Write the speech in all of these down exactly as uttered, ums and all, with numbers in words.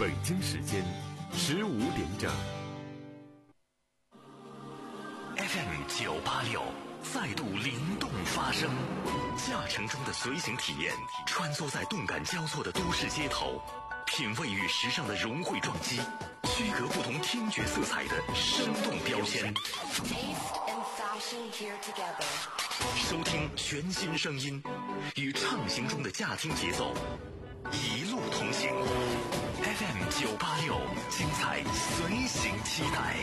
北京时间十五点整。 F M 九八六再度灵动发声，驾乘中的随行体验，穿梭在动感交错的都市街头，品味与时尚的融汇撞击，区隔不同听觉色彩的生动标签。收听全新声音，与畅行中的驾听节奏，一路同行。F M 九八六，精彩随行期待。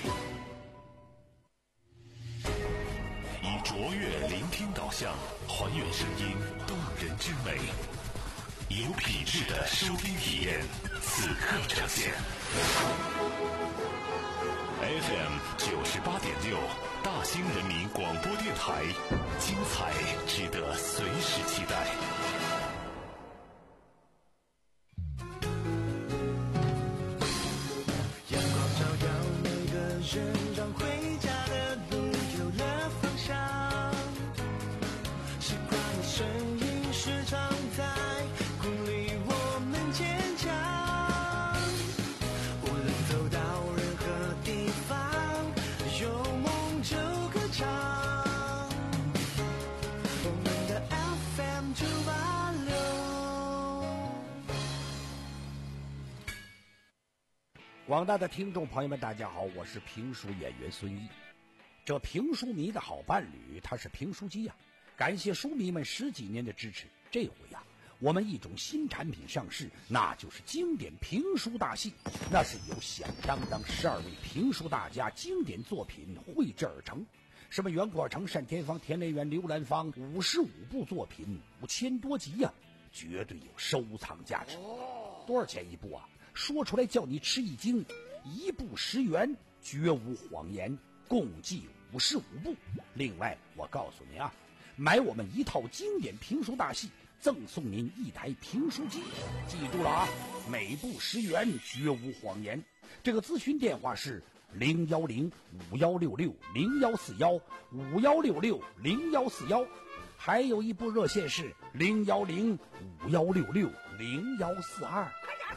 以卓越聆听导向，还原声音动人之美，有品质的收听体验，此刻呈现。F M 九十八点六，大兴人民广播电台，精彩值得随时期待。 阳光照耀每个人，让回家的路有了方向。习惯的声音时常在鼓励我们坚强。无论走到任何地方，有梦就歌唱。我们的 F M 九八六。 广大的听众朋友们，大家好，我是评书演员孙一。这评书迷的好伴侣，他是评书机呀、啊。感谢书迷们十几年的支持，这回呀、啊，我们一种新产品上市，那就是经典评书大戏。那是由响当当十二位评书大家经典作品绘制而成，什么袁阔成、单田芳、田连元、刘兰芳，五十五部作品，五千多集呀、啊，绝对有收藏价值。多少钱一部啊？说出来叫你吃一惊，一部十元，绝无谎言，共计五十五部。另外，我告诉你啊，买我们一套经典评书大戏，赠送您一台评书机。记住了啊，每部十元，绝无谎言。这个咨询电话是零幺零五幺六六零幺四幺五幺六六零幺四幺，还有一部热线是零幺零五幺六六零幺四二。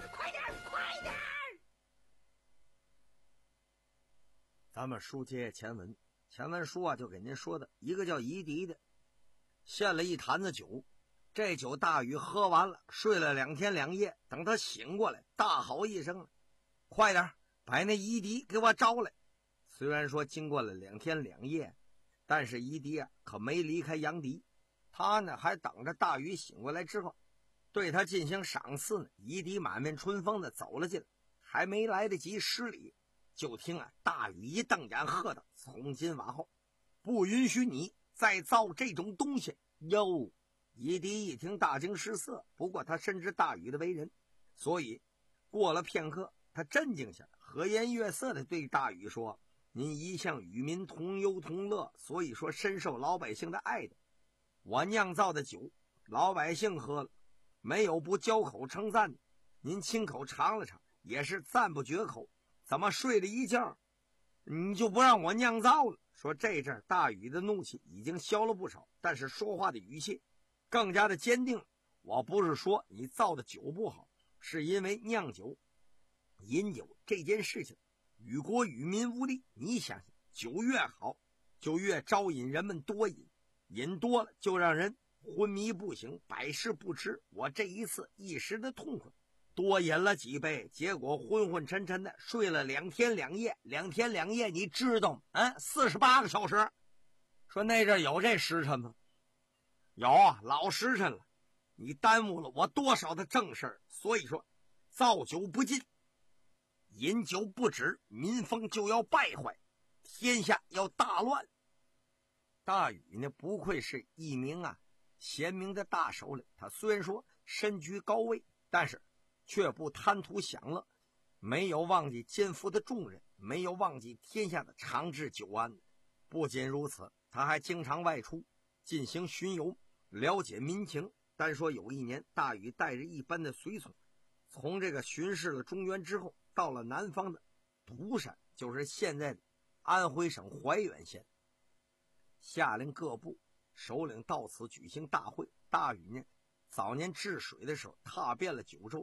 咱们书接前文，前文书啊就给您说的一个叫夷狄的，献了一坛子酒，这酒大禹喝完了，睡了两天两夜，等他醒过来，大吼一声：“快点把那夷狄给我招来！”虽然说经过了两天两夜，但是夷狄啊可没离开阳敌，他呢还等着大禹醒过来之后，对他进行赏赐呢。夷狄满面春风的走了进来，还没来得及施礼，就听啊大禹一瞪眼喝道：“从今往后不允许你再造这种东西哟！”夷狄一听大惊失色，不过他深知大禹的为人，所以过了片刻他镇静下来，和颜悦色的对大禹说：“您一向与民同忧同乐，所以说深受老百姓的爱戴。我酿造的酒老百姓喝了没有不交口称赞的，您亲口尝了尝也是赞不绝口，怎么睡了一觉你就不让我酿造了？”说这阵大禹的怒气已经消了不少，但是说话的语气更加的坚定。我不是说你造的酒不好，是因为酿酒饮酒这件事情与国与民无利。你想想，酒越好就越招引人们多饮，饮多了就让人昏迷不醒，百事不吃。我这一次一时的痛快，多饮了几杯，结果昏昏沉沉的睡了两天两夜。两天两夜你知道吗？嗯，四十八个小时。说那阵有这时辰吗？有啊，老时辰了。你耽误了我多少的正事儿。所以说造酒不进，饮酒不止，民风就要败坏，天下要大乱。大禹呢不愧是一名啊贤明的大首领，他虽然说身居高位，但是却不贪图享乐，没有忘记肩负的重任，没有忘记天下的长治久安。不仅如此，他还经常外出进行巡游，了解民情。单说有一年，大禹带着一班的随从从这个巡视了中原之后，到了南方的涂山，就是现在的安徽省怀远县，下令各部首领到此举行大会。大禹呢早年治水的时候踏遍了九州，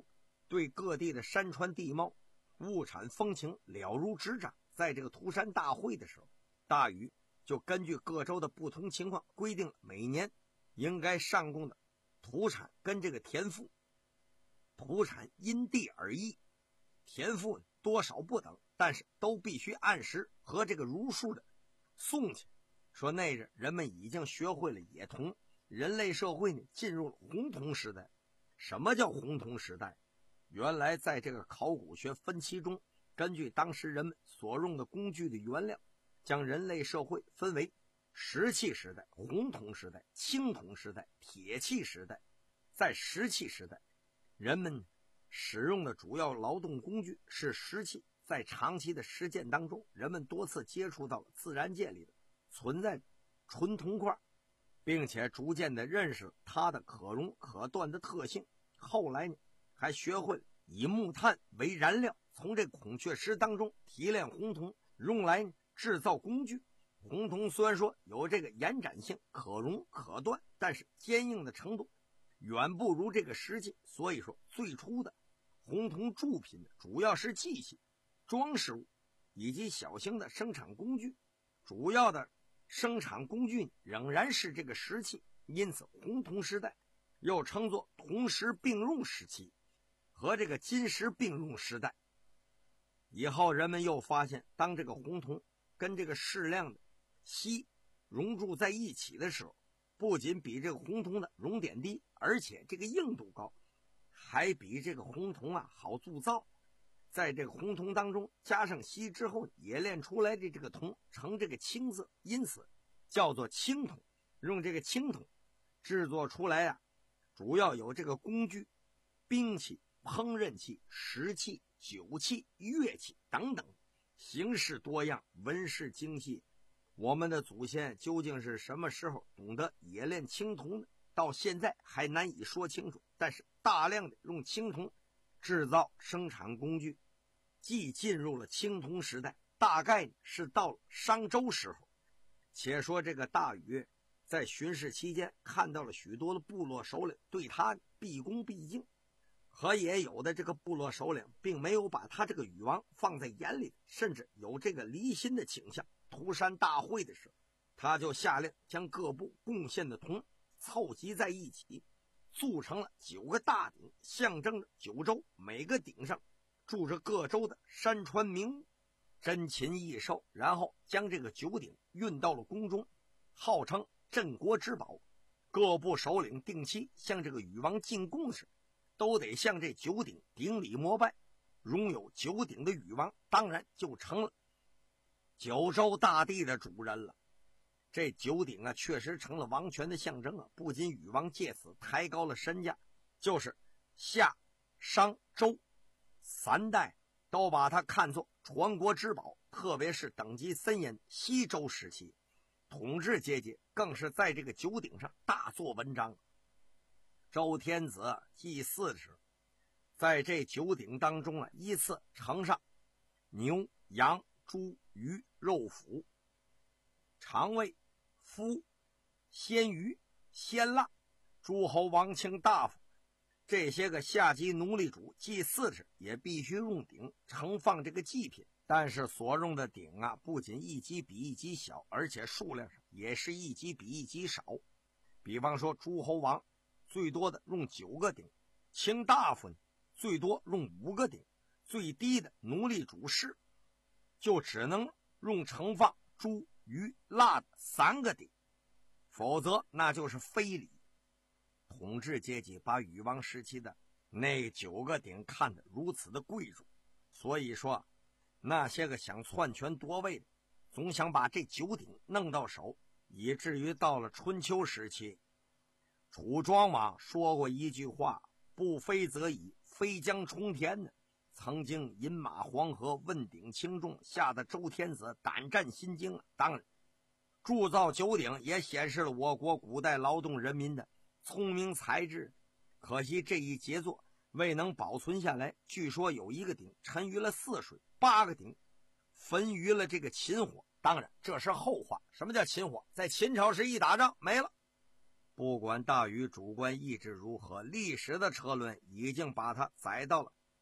对各地的山川地貌、物产风情了如指掌。在这个涂山大会的时候，大禹就根据各州的不同情况，规定了每年应该上供的土产跟这个田赋。土产因地而异，田赋多少不等，但是都必须按时和这个如数的送去。说那日人们已经学会了冶铜，人类社会呢进入了红铜时代。什么叫红铜时代？原来在这个考古学分期中，根据当时人们所用的工具的原料，将人类社会分为石器时代、红铜时代、青铜时代、铁器时代。在石器时代，人们使用的主要劳动工具是石器。在长期的实践当中，人们多次接触到了自然界里的存在纯铜块，并且逐渐的认识它的可熔可断的特性。后来呢，还学会以木炭为燃料，从这孔雀石当中提炼红铜，用来制造工具。红铜虽然说有这个延展性，可熔可断，但是坚硬的程度远不如这个石器。所以说最初的红铜铸品主要是器械、装饰物以及小型的生产工具，主要的生产工具仍然是这个石器。因此红铜时代又称作铜石并用时期和这个金石并用时代。以后人们又发现，当这个红铜跟这个适量的锡熔铸在一起的时候，不仅比这个红铜的熔点低，而且这个硬度高，还比这个红铜啊好铸造。在这个红铜当中加上锡之后，冶炼出来的这个铜呈这个青色，因此叫做青铜。用这个青铜制作出来啊，主要有这个工具、兵器、烹饪器、石器、酒器、乐器等等，形式多样，纹饰精细。我们的祖先究竟是什么时候懂得冶炼青铜的，到现在还难以说清楚。但是大量的用青铜制造生产工具，既进入了青铜时代，大概是到了商周时候。且说这个大禹在巡视期间，看到了许多的部落首领对他毕恭毕敬，和也有的这个部落首领并没有把他这个禹王放在眼里，甚至有这个离心的倾向。涂山大会的时候，他就下令将各部贡献的铜凑集在一起，铸成了九个大鼎，象征着九州，每个鼎上住着各州的山川名物，珍禽异兽，然后将这个九鼎运到了宫中，号称镇国之宝。各部首领定期向这个禹王进贡时，都得向这九鼎顶礼膜拜。拥有九鼎的禹王当然就成了九州大地的主人了。这九鼎啊，确实成了王权的象征啊！不仅禹王借此抬高了身价，就是夏、商、周三代都把它看作传国之宝。特别是等级森严西周时期，统治阶级更是在这个九鼎上大做文章。周天子祭祀时，在这九鼎当中啊，依次呈上牛、羊、猪、鱼、肉脯、肠胃、麸、鲜鱼、鲜蜡、诸侯王卿大夫。这些个下级奴隶主祭祀时也必须用鼎盛放这个祭品，但是所用的鼎啊，不仅一级比一级小，而且数量上也是一级比一级少。比方说诸侯王最多的用九个鼎，卿大夫最多用五个鼎，最低的奴隶主士就只能用盛放猪、鱼、蜡的三个鼎，否则那就是非礼。统治阶级把禹王时期的那九个鼎看得如此的贵重，所以说那些个想篡权夺位的总想把这九鼎弄到手，以至于到了春秋时期，楚庄王说过一句话：不非则已，非将冲天呢。曾经饮马黄河，问鼎轻重，吓得周天子胆战心惊啊！当然铸造九鼎也显示了我国古代劳动人民的聪明才智，可惜这一杰作未能保存下来。据说有一个鼎沉于了泗水，八个鼎焚于了这个秦火。当然这是后话。什么叫秦火？在秦朝时一打仗没了。不管大禹主观意志如何，历史的车轮已经把他载到了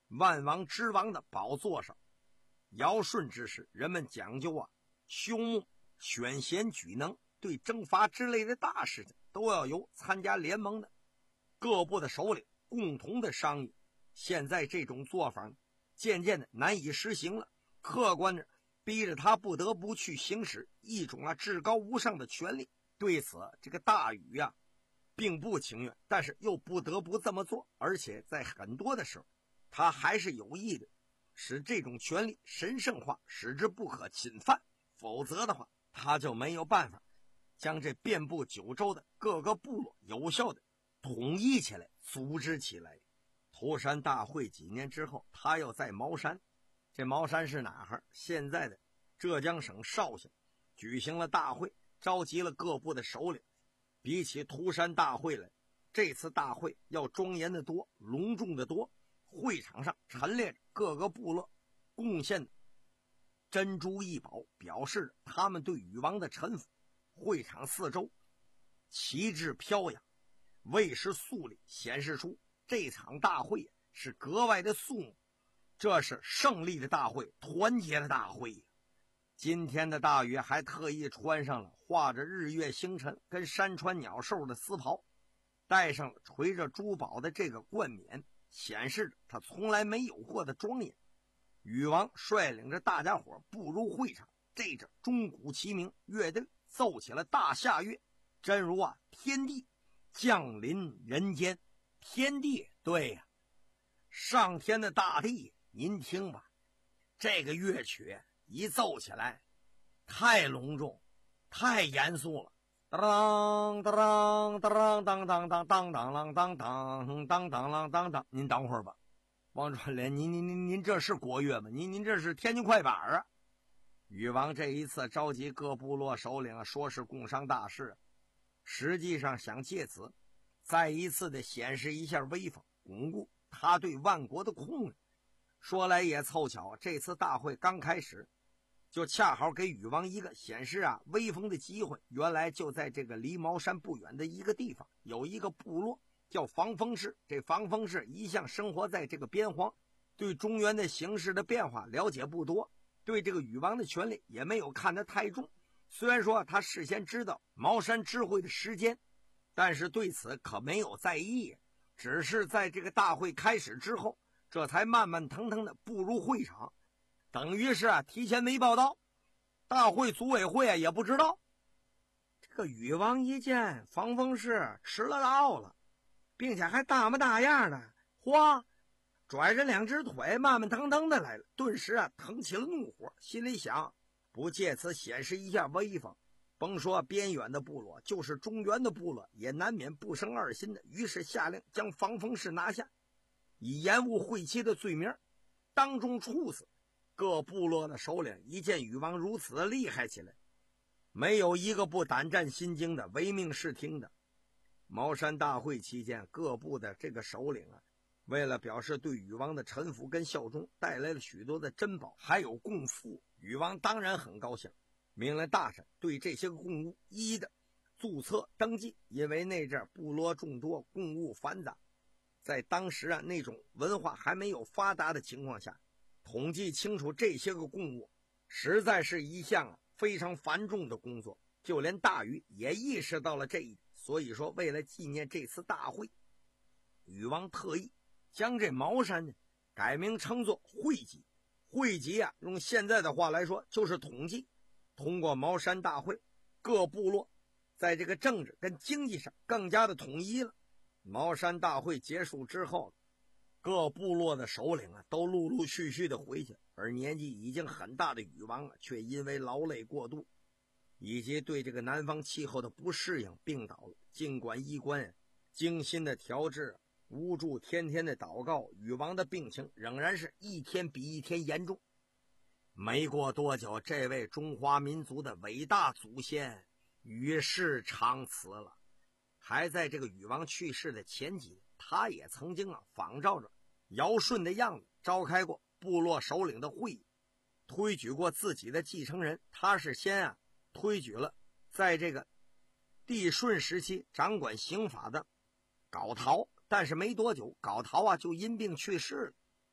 万王之王的宝座上。尧舜之时，人们讲究啊，休牧、选贤举能，对征伐之类的大事情都要由参加联盟的各部的首领共同的商议。现在这种做法渐渐的难以实行了，客观的逼着他不得不去行使一种啊至高无上的权利。对此，这个大禹呀、啊、并不情愿，但是又不得不这么做，而且在很多的时候，他还是有意的使这种权利神圣化，使之不可侵犯，否则的话，他就没有办法将这遍布九州的各个部落有效的统一起来，组织起来。涂山大会几年之后，他又在茅山，这茅山是哪儿？现在的浙江省绍兴，举行了大会，召集了各部的首领。比起涂山大会来，这次大会要庄严的多，隆重的多。会场上陈列着各个部落贡献的珍珠异宝，表示着他们对禹王的臣服。会场四周旗帜飘扬，卫士肃立，显示出这场大会是格外的肃穆。这是胜利的大会，团结的大会。今天的大禹还特意穿上了画着日月星辰跟山川鸟兽的丝袍，戴上了垂着珠宝的这个冠冕，显示着他从来没有过的庄严。禹王率领着大家伙步入会场，这着钟鼓齐鸣，乐队奏起了大夏乐，真如啊天地降临人间。天地，对呀、啊，上天的大地，您听吧，这个乐曲一奏起来太隆重太严肃了。当当当当当当当当当当当当当当当当，您等会儿吧，王传莲，您您您您这是国乐吗？您您这是天津快板啊！禹王这一次召集各部落首领，说是共商大事，实际上想借此再一次的显示一下威风，巩固他对万国的控制。说来也凑巧，这次大会刚开始，就恰好给禹王一个显示啊威风的机会。原来就在这个离茅山不远的一个地方，有一个部落叫防风氏。这防风氏一向生活在这个边荒，对中原的形势的变化了解不多，对这个禹王的权力也没有看得太重。虽然说他事先知道茅山知会的时间，但是对此可没有在意，只是在这个大会开始之后，这才慢慢腾腾的步入会场，等于是啊提前没报道，大会组委会啊也不知道。这个禹王一见防风氏迟了到了，并且还大模大样的，嚯，拽着两只腿慢慢腾腾的来了，顿时啊腾起了怒火，心里想，不借此显示一下威风，甭说边远的部落，就是中原的部落也难免不生二心的。于是下令将防风氏拿下，以延误会期的罪名当众处死。各部落的首领一见禹王如此的厉害起来，没有一个不胆战心惊的，唯命是听的。茅山大会期间，各部的这个首领啊，为了表示对禹王的臣服跟效忠，带来了许多的珍宝还有贡赋。禹王当然很高兴，命令大臣对这些个贡物一一的注册登记。因为那阵部落众多，贡物繁杂，在当时啊那种文化还没有发达的情况下，统计清楚这些个贡物实在是一项啊非常繁重的工作。就连大禹也意识到了这一点，所以说为了纪念这次大会，禹王特意将这茅山呢改名称作会稽。会稽啊用现在的话来说就是统计。通过茅山大会，各部落在这个政治跟经济上更加的统一了。茅山大会结束之后，各部落的首领啊都陆陆续续的回去，而年纪已经很大的禹王啊却因为劳累过度以及对这个南方气候的不适应病倒了。尽管医官精心的调治，无助天天的祷告，禹王的病情仍然是一天比一天严重。没过多久，这位中华民族的伟大祖先与世长辞了。还在这个禹王去世的前几年，他也曾经啊仿照着尧舜的样子召开过部落首领的会议，推举过自己的继承人。他是先啊推举了在这个帝舜时期掌管刑法的皋陶，但是没多久皋陶啊就因病去世了。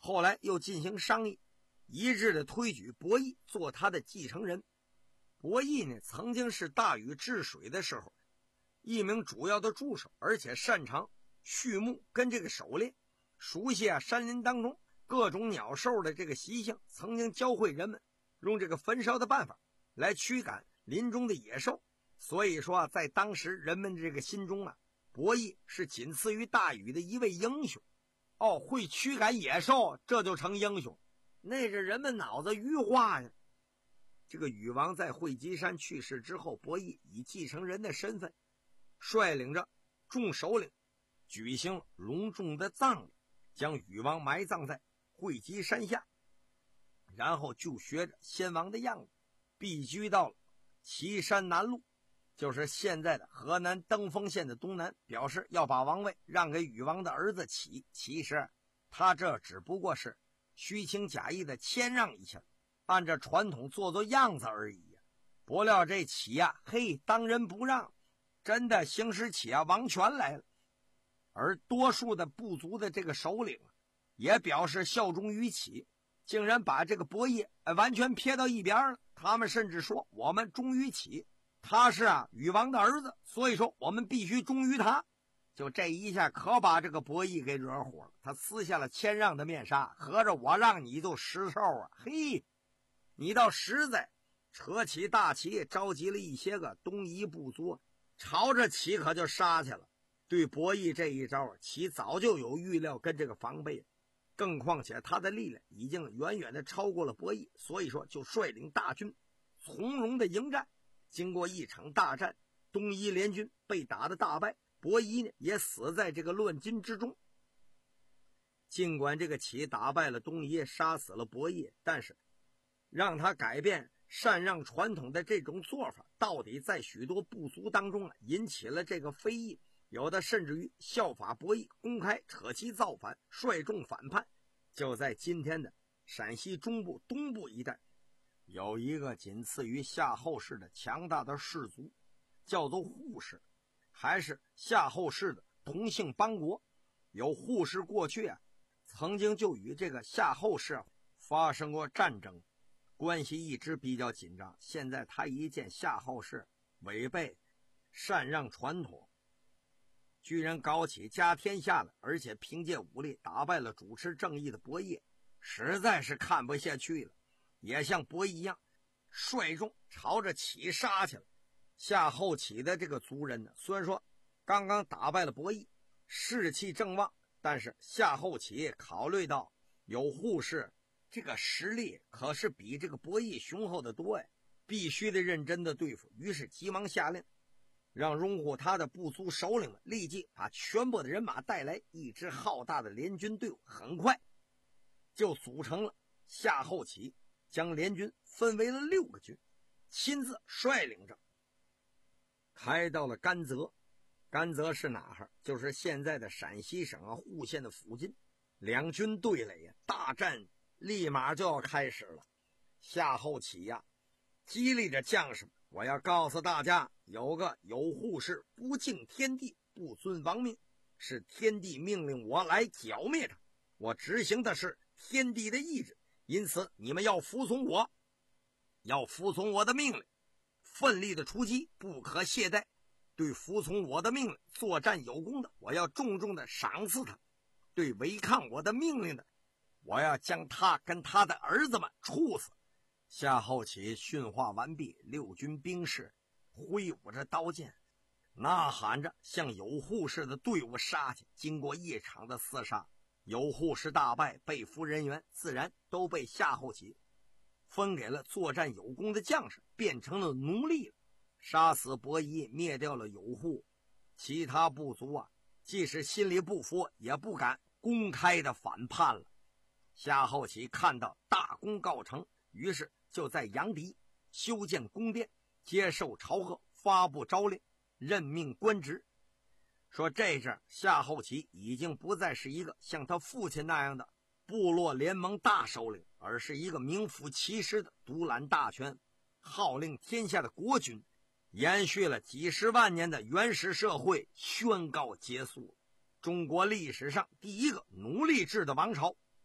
后来又进行商议，一致的推举伯益做他的继承人。伯益呢，曾经是大禹治水的时候一名主要的助手，而且擅长畜牧跟这个狩猎，熟悉啊山林当中各种鸟兽的这个习性，曾经教会人们用这个焚烧的办法来驱赶林中的野兽。所以说啊，在当时人们这个心中啊，伯益是仅次于大禹的一位英雄。哦，会驱赶野兽，这就成英雄，那是人们脑子愚化呀。这个禹王在会稽山去世之后，伯益以继承人的身份率领着众首领举行隆重的葬礼，将禹王埋葬在会稽山下，然后就学着先王的样子避居到了岐山南路，就是现在的河南登封县的东南，表示要把王位让给禹王的儿子启。其实他这只不过是虚情假意的谦让一下，按照传统做做样子而已呀。不料这启呀，嘿，当仁不让，真的行使起啊王权来了。而多数的部族的这个首领也表示效忠于启，竟然把这个伯益完全撇到一边了。他们甚至说，我们忠于启，他是啊禹王的儿子，所以说我们必须忠于他。就这一下可把这个伯益给惹火了，他撕下了谦让的面纱，合着我让你就实受啊，嘿，你倒实在。扯起大旗，召集了一些个东夷部族，朝着启可就杀去了。对伯益这一招，启早就有预料跟这个防备，更况且他的力量已经远远的超过了伯益，所以说就率领大军从容的迎战。经过一场大战，东夷联军被打得大败，伯益呢也死在这个乱军之中。尽管这个启打败了东夷，杀死了伯益，但是让他改变禅让传统的这种做法，到底在许多部族当中啊引起了这个非议，有的甚至于效法伯益，公开扯旗造反，率众反叛。就在今天的陕西中部东部一带，有一个仅次于夏后氏的强大的氏族，叫做护氏，还是夏后氏的同姓邦国。有护氏过去啊曾经就与这个夏后氏发生过战争，关系一直比较紧张。现在他一见夏后氏违背禅让传统，居然搞起家天下了，而且凭借武力打败了主持正义的伯益，实在是看不下去了，也像伯益一样率众朝着启杀去了。夏后启的这个族人呢，虽然说刚刚打败了伯益，士气正旺，但是夏后启考虑到有护氏这个实力可是比这个伯益雄厚的多呀，必须得认真的对付。于是急忙下令，让拥护他的部族首领们立即把全部的人马带来，一支浩大的联军队伍很快就组成了。夏后启将联军分为了六个军，亲自率领着开到了甘泽。甘泽是哪儿？就是现在的陕西省啊户县的附近。两军对垒呀，大战立马就要开始了。夏后启呀激励着将士们，我要告诉大家，有个有护氏不敬天地，不尊王命，是天地命令我来剿灭他，我执行的是天地的意志，因此你们要服从我，要服从我的命令，奋力的出击，不可懈怠。对服从我的命令作战有功的，我要重重的赏赐他；对违抗我的命令的，我要将他跟他的儿子们处死。夏后启训话完毕，六军兵士挥舞着刀剑，呐喊着向有护氏的队伍杀去。经过一场的厮杀，有护氏大败，被俘人员自然都被夏后启分给了作战有功的将士，变成了奴隶了。杀死伯益，灭掉了有护，其他部族啊即使心里不服，也不敢公开的反叛了。夏后启看到大功告成，于是就在阳翟修建宫殿，接受朝贺，发布诏令，任命官职。说这阵夏后启已经不再是一个像他父亲那样的部落联盟大首领，而是一个名副其实的独揽大权，号令天下的国君。延续了几十万年的原始社会宣告结束，中国历史上第一个奴隶制的王朝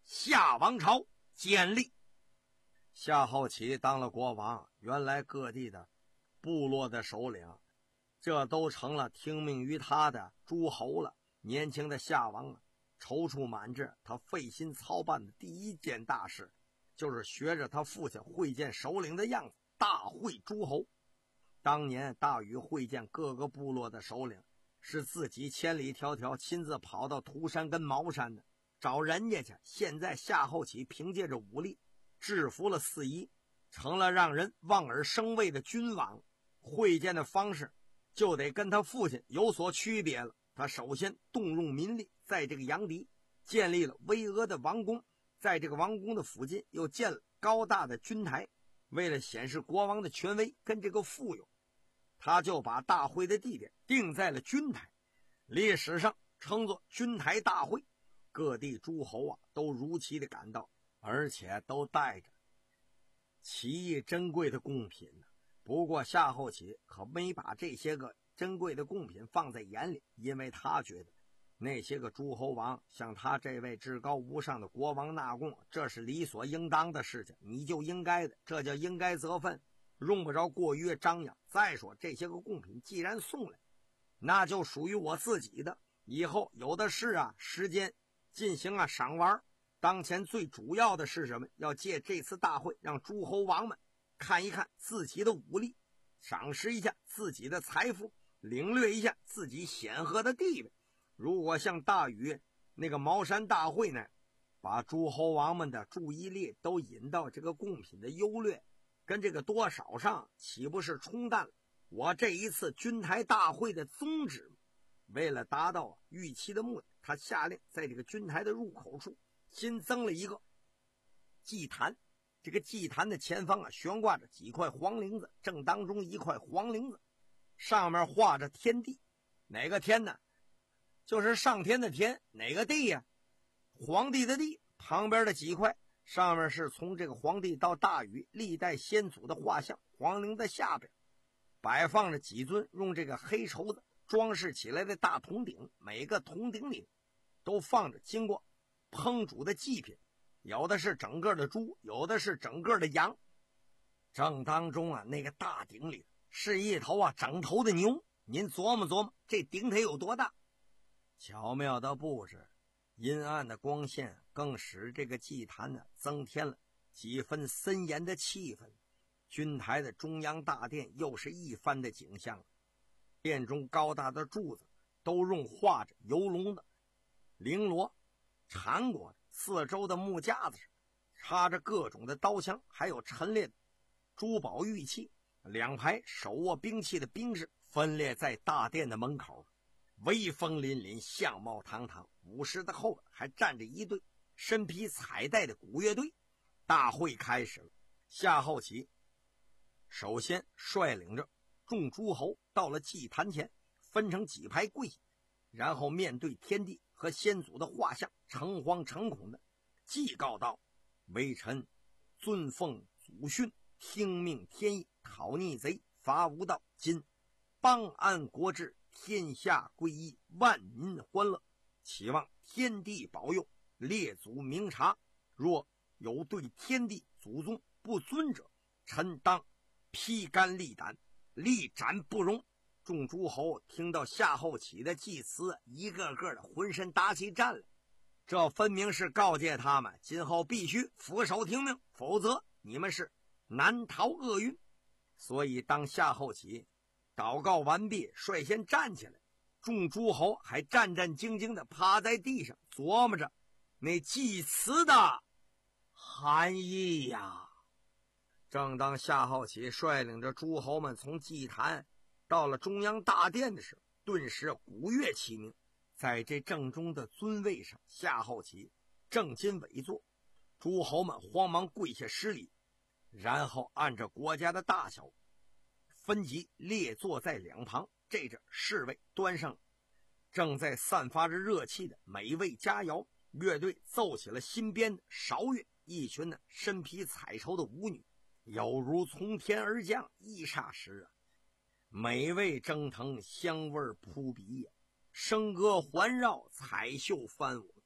夏王朝建立。夏后启当了国王，原来各地的部落的首领，这都成了听命于他的诸侯了。年轻的夏王啊，踌躇满志，他费心操办的第一件大事，就是学着他父亲会见首领的样子，大会诸侯。当年大禹会见各个部落的首领，是自己千里迢迢亲自跑到涂山跟茅山的，找人家去。现在夏后启凭借着武力制服了四夷，成了让人望而生畏的君王。会见的方式就得跟他父亲有所区别了。他首先动用民力，在这个阳翟建立了巍峨的王宫，在这个王宫的附近又建了高大的军台。为了显示国王的权威跟这个富有，他就把大会的地点定在了军台，历史上称作军台大会。各地诸侯啊都如期的赶到，而且都带着奇异珍贵的贡品呢。不过夏后启可没把这些个珍贵的贡品放在眼里，因为他觉得那些个诸侯王向他这位至高无上的国王纳贡，这是理所应当的事情，你就应该的，这叫应该则分，用不着过于张扬。再说这些个贡品既然送来，那就属于我自己的，以后有的是啊时间进行啊赏玩。当前最主要的是什么？要借这次大会让诸侯王们看一看自己的武力，赏识一下自己的财富，领略一下自己显赫的地位。如果像大禹那个茅山大会呢，把诸侯王们的注意力都引到这个贡品的优劣跟这个多少上，岂不是冲淡了我这一次军台大会的宗旨？为了达到预期的目的，他下令在这个军台的入口处新增了一个祭坛。这个祭坛的前方啊悬挂着几块黄绫子，正当中一块黄绫子上面画着天地。哪个天呢？就是上天的天。哪个地呀？皇帝的地。旁边的几块上面是从这个皇帝到大禹历代先祖的画像。黄绫的下边摆放着几尊用这个黑绸子装饰起来的大铜鼎，每个铜鼎里都放着经过烹煮的祭品，有的是整个的猪，有的是整个的羊。正当中啊，那个大鼎里是一头啊整头的牛。您琢磨琢磨，这鼎得有多大？巧妙的布置，阴暗的光线更使这个祭坛呢增添了几分森严的气氛。军台的中央大殿又是一番的景象，殿中高大的柱子都用画着游龙的绫罗缠裹着，四周的木架子上插着各种的刀枪，还有陈列的珠宝玉器。两排手握兵器的兵士分列在大殿的门口，威风凛凛，相貌堂堂。武士的后边还站着一队身披彩带的鼓乐队。大会开始了，夏后启首先率领着众诸侯到了祭坛前，分成几排跪下，然后面对天地和先祖的画像，诚惶诚恐的祭告道：微臣尊奉祖训，听命天意，讨逆贼，伐无道，今邦安国治，天下归一，万民欢乐，期望天地保佑，列祖明察，若有对天地祖宗不尊者，臣当披肝沥胆，力斩不容。众诸侯听到夏后启的祭词，一个个的浑身打起战来。这分明是告诫他们，今后必须俯首听命，否则你们是难逃厄运。所以当夏后启祷告完毕，率先站起来，众诸侯还战战兢兢地趴在地上，琢磨着那祭词的含义呀。正当夏后启率领着诸侯们从祭坛到了中央大殿的时候，顿时鼓乐齐鸣。在这正中的尊位上，夏后启正襟稳坐，诸侯们慌忙跪下施礼，然后按照国家的大小分级列坐在两旁。这阵侍卫端上正在散发着热气的美味佳肴，乐队奏起了新编的韶乐，一群呢身披彩绸的舞女有如从天而降，一霎时啊，美味蒸腾，香味扑鼻呀、笙歌环绕，彩绣翻舞，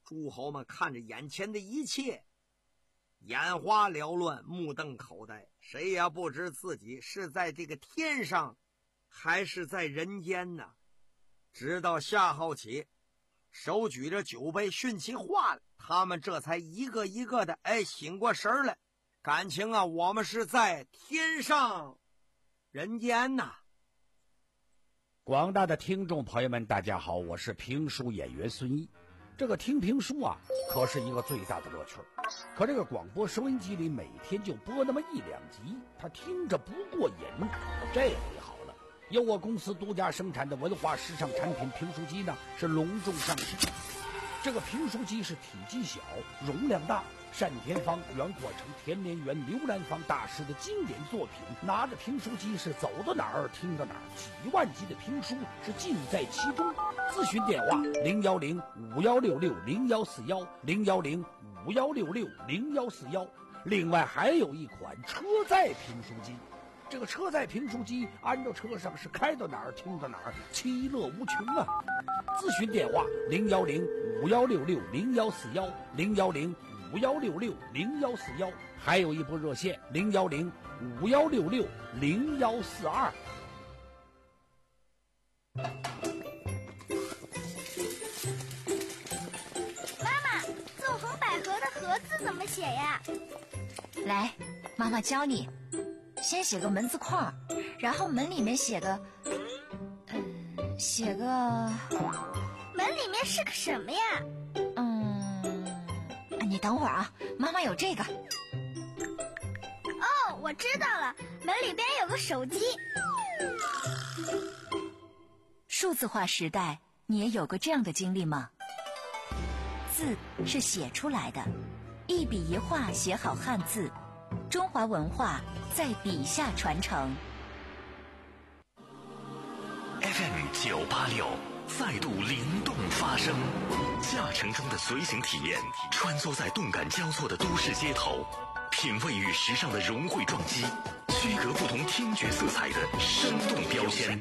诸侯们看着眼前的一切，眼花缭乱，目瞪口呆，谁也不知自己是在这个天上还是在人间呢。直到夏侯启手举着酒杯训起话来，他们这才一个一个的哎醒过神来，感情啊，我们是在天上人间呐。 广大的听众朋友们大家好，我是评书演员孙一。这个听评书啊可是一个最大的乐趣，可这个广播收音机里每天就播那么一两集，他听着不过瘾。这回好了，由我公司独家生产的文化时尚产品评书机呢是隆重上市。这个评书机是体积小，容量大，单田芳、袁阔成、田连元、刘兰芳大师的经典作品。拿着评书机是走到哪儿听到哪儿，几万集的评书是尽在其中。咨询电话零幺零五幺六六零幺四幺零幺零五幺六六零幺四幺。另外还有一款车载评书机，这个车载评书机安到车上是开到哪儿听到哪儿，其乐无穷啊！咨询电话零幺零五幺六六零幺四幺零幺零五幺六六零幺四幺，还有一部热线零幺零五幺六六零幺四二。 妈妈，纵横捭阖的阖字怎么写呀？ 来，妈妈教你。先写个门字框，然后门里面写个，嗯，写个， 门里面是个什么呀？ 嗯，你等会儿啊，妈妈有这个。 哦，我知道了，门里边有个手机。 数字化时代，你也有过这样的经历吗？字是写出来的，一笔一画写好汉字，中华文化在笔下传承。 F M 九八六再度灵动发声，驾乘中的随行体验，穿梭在动感交错的都市街头，品味与时尚的融汇撞击，区隔不同听觉色彩的生动标签。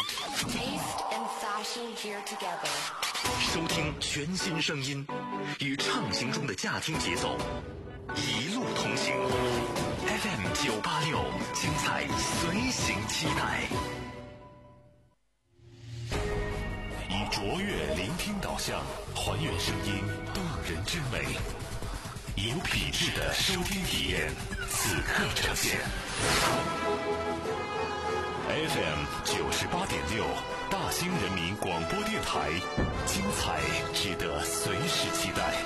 收听全新声音，与畅行中的驾听节奏，一路同行。F M 九八六，精彩随行期待。以卓越聆听导向，还原声音动人之美，有品质的收听体验，此刻呈现。F M 九十八点六，大兴人民广播电台，精彩值得随时期待。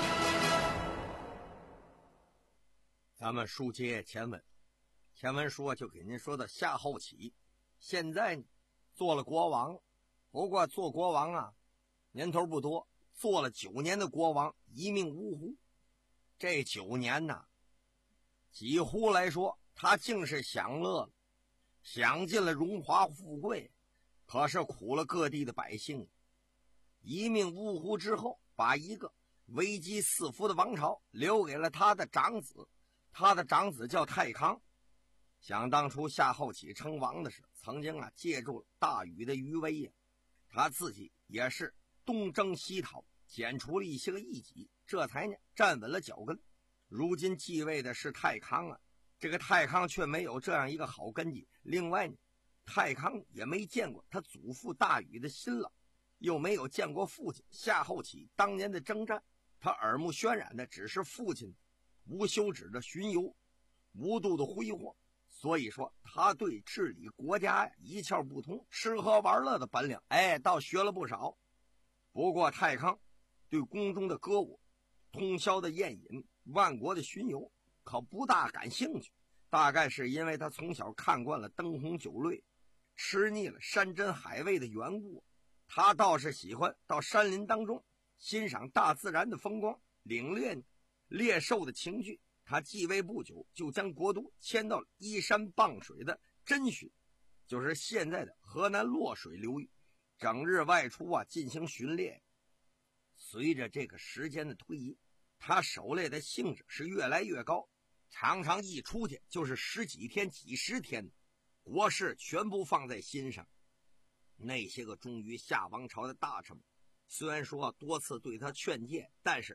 咱们书接前文，前文说就给您说的夏后启，现在做了国王，不过做国王啊，年头不多，做了九年的国王，一命呜呼。这九年呢，几乎来说，他竟是享乐了，享尽了荣华富贵，可是苦了各地的百姓。一命呜呼之后，把一个危机四伏的王朝留给了他的长子，他的长子叫太康。想当初夏后启称王的时候，曾经啊借助了大禹的余威呀、啊，他自己也是东征西讨，剪除了一些个异己，这才呢站稳了脚跟。如今继位的是太康啊，这个太康却没有这样一个好根基。另外呢，太康也没见过他祖父大禹的辛劳，又没有见过父亲夏后启当年的征战，他耳目渲染的只是父亲无休止的巡游，无度的挥霍。所以说他对治理国家呀一窍不通，吃喝玩乐的本领哎倒学了不少。不过太康对宫中的歌舞、通宵的宴饮、万国的巡游可不大感兴趣，大概是因为他从小看惯了灯红酒绿，吃腻了山珍海味的缘故。他倒是喜欢到山林当中欣赏大自然的风光，领略猎兽的情趣。他继位不久，就将国都迁到依山傍水的真寻，就是现在的河南洛水流域，整日外出啊进行巡猎。随着这个时间的推移，他狩猎的兴致是越来越高，常常一出去就是十几天几十天，国事全部放在心上。那些个忠于夏王朝的大臣们虽然说多次对他劝诫，但是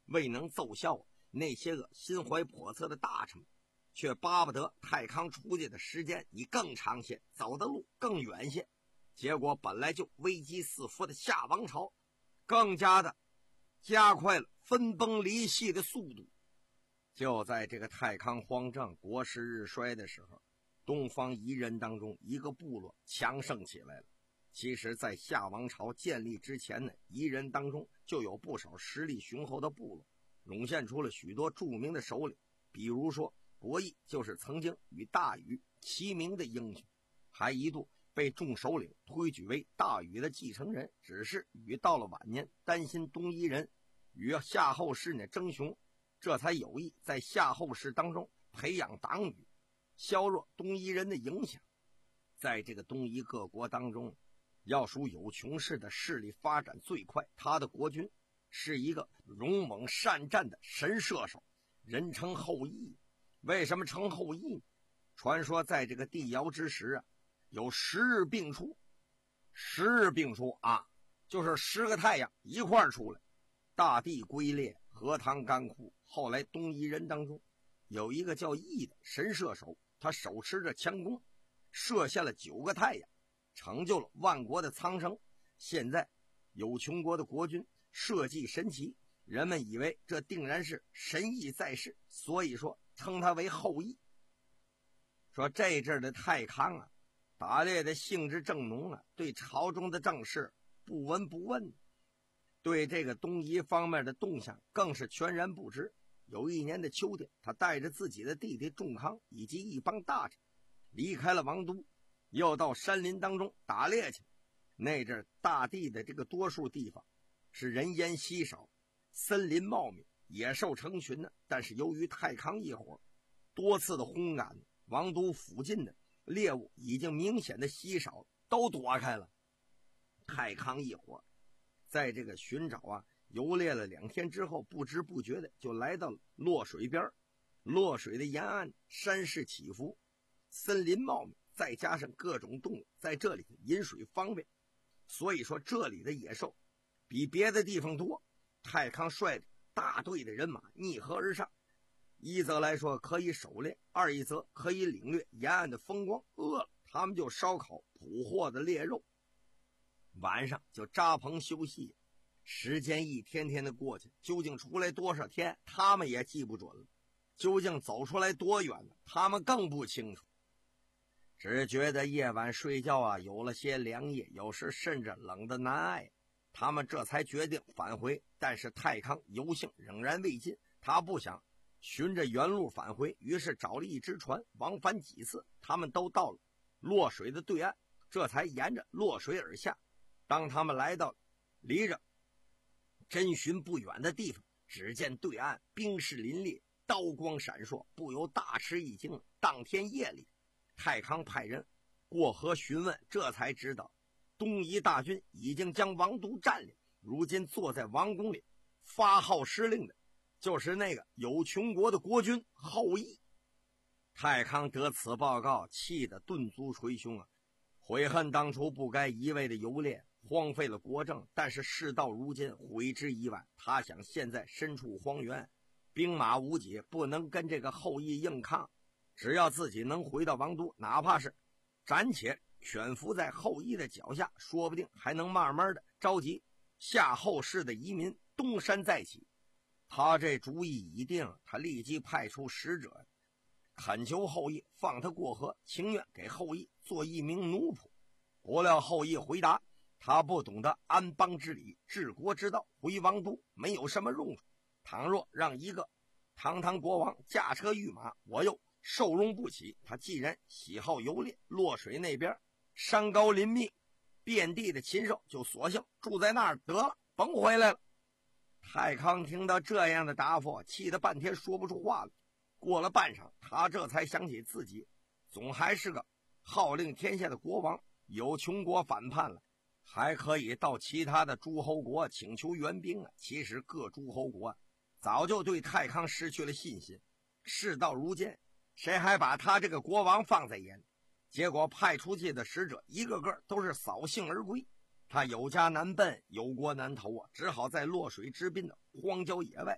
未能奏效，那些个心怀叵测的大臣们却巴不得太康出去的时间你更长些，走的路更远些。结果本来就危机四伏的夏王朝更加的加快了分崩离析的速度。就在这个太康荒政，国势日衰的时候，东方夷人当中一个部落强盛起来了。其实在夏王朝建立之前呢，夷人当中就有不少实力雄厚的部落，涌现出了许多著名的首领。比如说伯益就是曾经与大禹齐名的英雄，还一度被众首领推举为大禹的继承人。只是禹到了晚年，担心东夷人与夏后氏呢争雄，这才有意在夏后氏当中培养党羽，削弱东夷人的影响。在这个东夷各国当中，要数有穷氏的势力发展最快，他的国君是一个勇猛善战的神射手，人称后羿。为什么称后羿？传说在这个帝尧之时啊，有十日并出，十日并出啊，就是十个太阳一块儿出来，大地龟裂，荷塘干枯。后来东夷人当中有一个叫羿的神射手，他手持着强弓，射下了九个太阳，成就了万国的苍生。现在有穷国的国君设计神奇，人们以为这定然是神羿在世，所以说称他为后羿。说这阵的太康啊，打猎的兴致正浓啊，对朝中的政事不闻不问，对这个东夷方面的动向更是全然不知。有一年的秋天，他带着自己的弟弟仲康以及一帮大臣离开了王都，又到山林当中打猎去。那阵大地的这个多数地方是人烟稀少，森林茂密，野兽成群呢。但是由于太康一伙多次的轰赶，王都附近的猎物已经明显的稀少，都躲开了。太康一伙在这个寻找啊游猎了两天之后，不知不觉的就来到了洛水边。洛水的沿岸山势起伏，森林茂密，再加上各种动物在这里饮水方便，所以说这里的野兽比别的地方多。太康率领大队的人马逆河而上，一则来说可以狩猎，二一则可以领略沿岸的风光。饿了他们就烧烤捕获的猎肉，晚上就扎棚休息。时间一天天的过去，究竟出来多少天他们也记不准了，究竟走出来多远了他们更不清楚，只觉得夜晚睡觉啊有了些凉意，有时甚至冷得难挨。他们这才决定返回，但是太康游兴仍然未尽，他不想循着原路返回，于是找了一只船，往返几次，他们都到了洛水的对岸，这才沿着洛水而下。当他们来到离着真寻不远的地方，只见对岸冰势凛冽，刀光闪烁，不由大吃一惊。当天夜里，太康派人过河询问，这才知道东夷大军已经将王都占领，如今坐在王宫里发号施令的就是那个有穷国的国君后羿。太康得此报告，气得顿足捶胸啊，悔恨当初不该一味的游猎，荒废了国政。但是事到如今，悔之已晚。他想现在身处荒原，兵马无解，不能跟这个后羿硬抗，只要自己能回到王都，哪怕是暂且蜷伏在后羿的脚下，说不定还能慢慢的召集夏后氏的移民东山再起。他这主意已定，他立即派出使者恳求后羿放他过河，情愿给后羿做一名奴仆。不料后羿回答，他不懂得安邦之礼，治国之道，回王都没有什么用处。倘若让一个堂堂国王驾车御马，我又受容不起。他既然喜好游猎，洛水那边山高林密，遍地的禽兽，就索性住在那儿得了，甭回来了。太康听到这样的答复，气得半天说不出话来。过了半晌，他这才想起自己总还是个号令天下的国王，有穷国反叛了，还可以到其他的诸侯国请求援兵啊。其实各诸侯国啊早就对太康失去了信心，事到如今谁还把他这个国王放在眼里？结果派出去的使者一个个都是扫兴而归。他有家难奔，有国难投啊，只好在洛水之滨的荒郊野外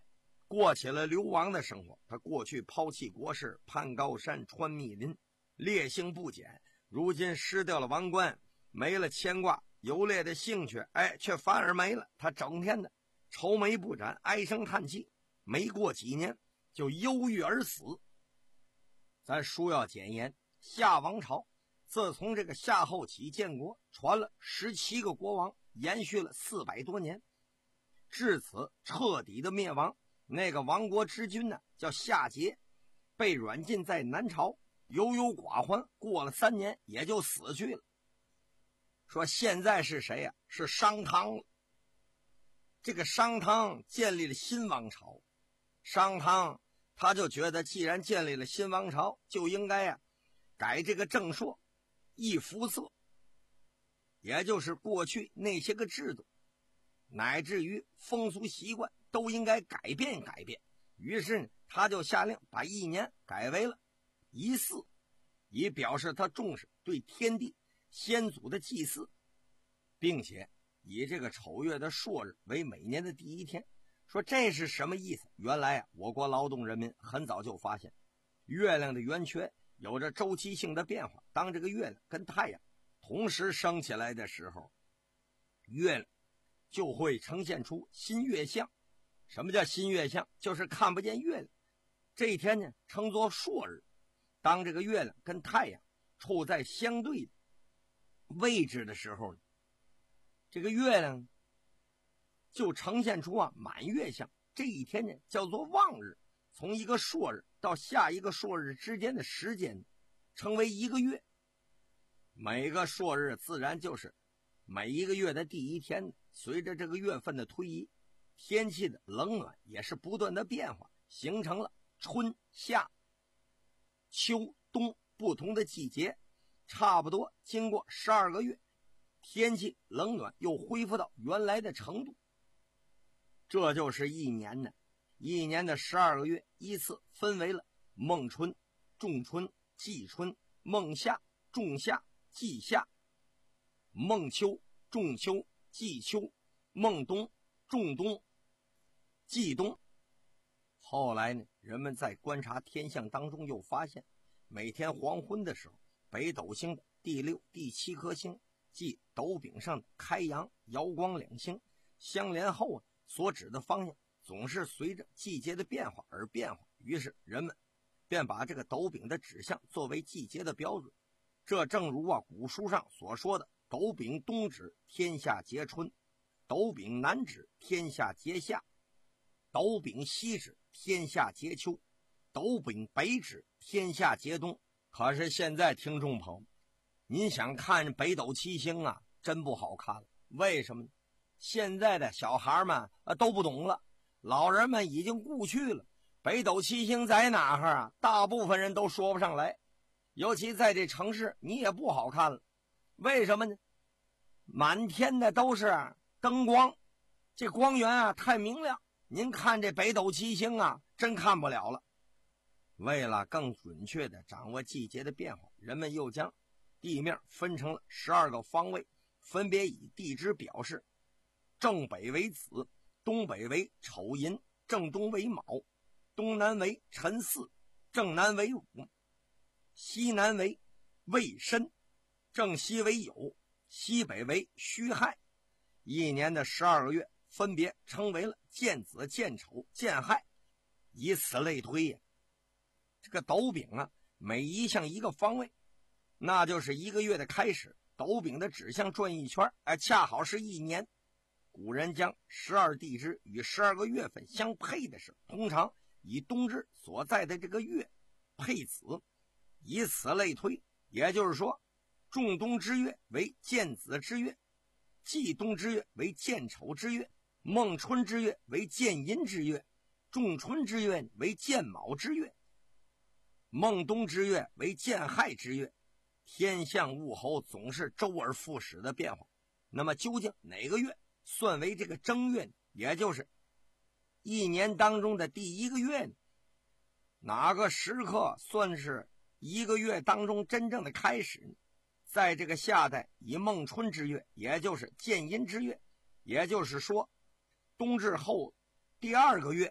过起了流亡的生活。他过去抛弃国事，攀高山，穿密林，烈性不减，如今失掉了王冠，没了牵挂，游猎的兴趣，哎，却反而没了。他整天的愁眉不展，唉声叹气，没过几年就忧郁而死。咱书要简言，夏王朝自从这个夏后起建国，传了十七个国王，延续了四百多年，至此彻底的灭亡。那个亡国之君呢，叫夏桀，被软禁在南朝，优优寡欢，过了三年也就死去了。说现在是谁呀、啊？是商汤了。这个商汤建立了新王朝，商汤他就觉得既然建立了新王朝，就应该呀、啊、改这个正朔，易服色，也就是过去那些个制度乃至于风俗习惯都应该改变改变。于是呢，他就下令把一年改为了一祀，以表示他重视对天地先祖的祭祀，并且以这个丑月的朔日为每年的第一天。说这是什么意思？原来啊，我国劳动人民很早就发现，月亮的圆缺有着周期性的变化。当这个月亮跟太阳同时升起来的时候，月亮就会呈现出新月相。什么叫新月相？就是看不见月亮。这一天呢，称作朔日。当这个月亮跟太阳处在相对的位置的时候，这个月亮就呈现出啊满月相。这一天呢叫做望日。从一个朔日到下一个朔日之间的时间称为一个月。每个朔日自然就是每一个月的第一天。随着这个月份的推移，天气的冷暖也是不断的变化，形成了春夏秋冬不同的季节。差不多经过十二个月，天气冷暖又恢复到原来的程度。这就是一年呢，一年的十二个月依次分为了孟春、仲春、季春、孟夏、仲夏、季夏、孟秋、仲秋、季秋、孟冬、仲冬、季冬。后来呢，人们在观察天象当中又发现，每天黄昏的时候，北斗星的第六、第七颗星，即斗柄上的开阳、瑶光两星相连后啊，所指的方向总是随着季节的变化而变化。于是人们便把这个斗柄的指向作为季节的标准。这正如啊古书上所说的，斗柄东指天下皆春，斗柄南指天下皆夏，斗柄西指天下皆秋，斗柄北指天下皆冬。可是现在听众朋友，您想看北斗七星啊，真不好看了。为什么呢？现在的小孩们啊都不懂了，老人们已经故去了。北斗七星在哪儿啊？大部分人都说不上来。尤其在这城市，你也不好看了。为什么呢？满天的都是灯光，这光源啊太明亮，您看这北斗七星啊，真看不了了。为了更准确地掌握季节的变化，人们又将地面分成了十二个方位，分别以地支表示。正北为子，东北为丑寅，正东为卯，东南为辰巳，正南为午，西南为未申，正西为酉，西北为戌亥。一年的十二个月分别称为了建子、建丑、建亥，以此类推呀。这个斗柄啊，每移向一个方位，那就是一个月的开始。斗柄的指向转一圈，哎，恰好是一年。古人将十二地支与十二个月份相配的时候，通常以冬至所在的这个月配子，以此类推。也就是说，仲冬之月为建子之月，季冬之月为建丑之月，孟春之月为建寅之月，仲春之月为建卯之月，孟冬之月为建亥之月。天象物候总是周而复始的变化。那么究竟哪个月算为这个正月呢？也就是一年当中的第一个月呢？哪个时刻算是一个月当中真正的开始呢？在这个夏代以孟春之月，也就是建寅之月，也就是说冬至后第二个月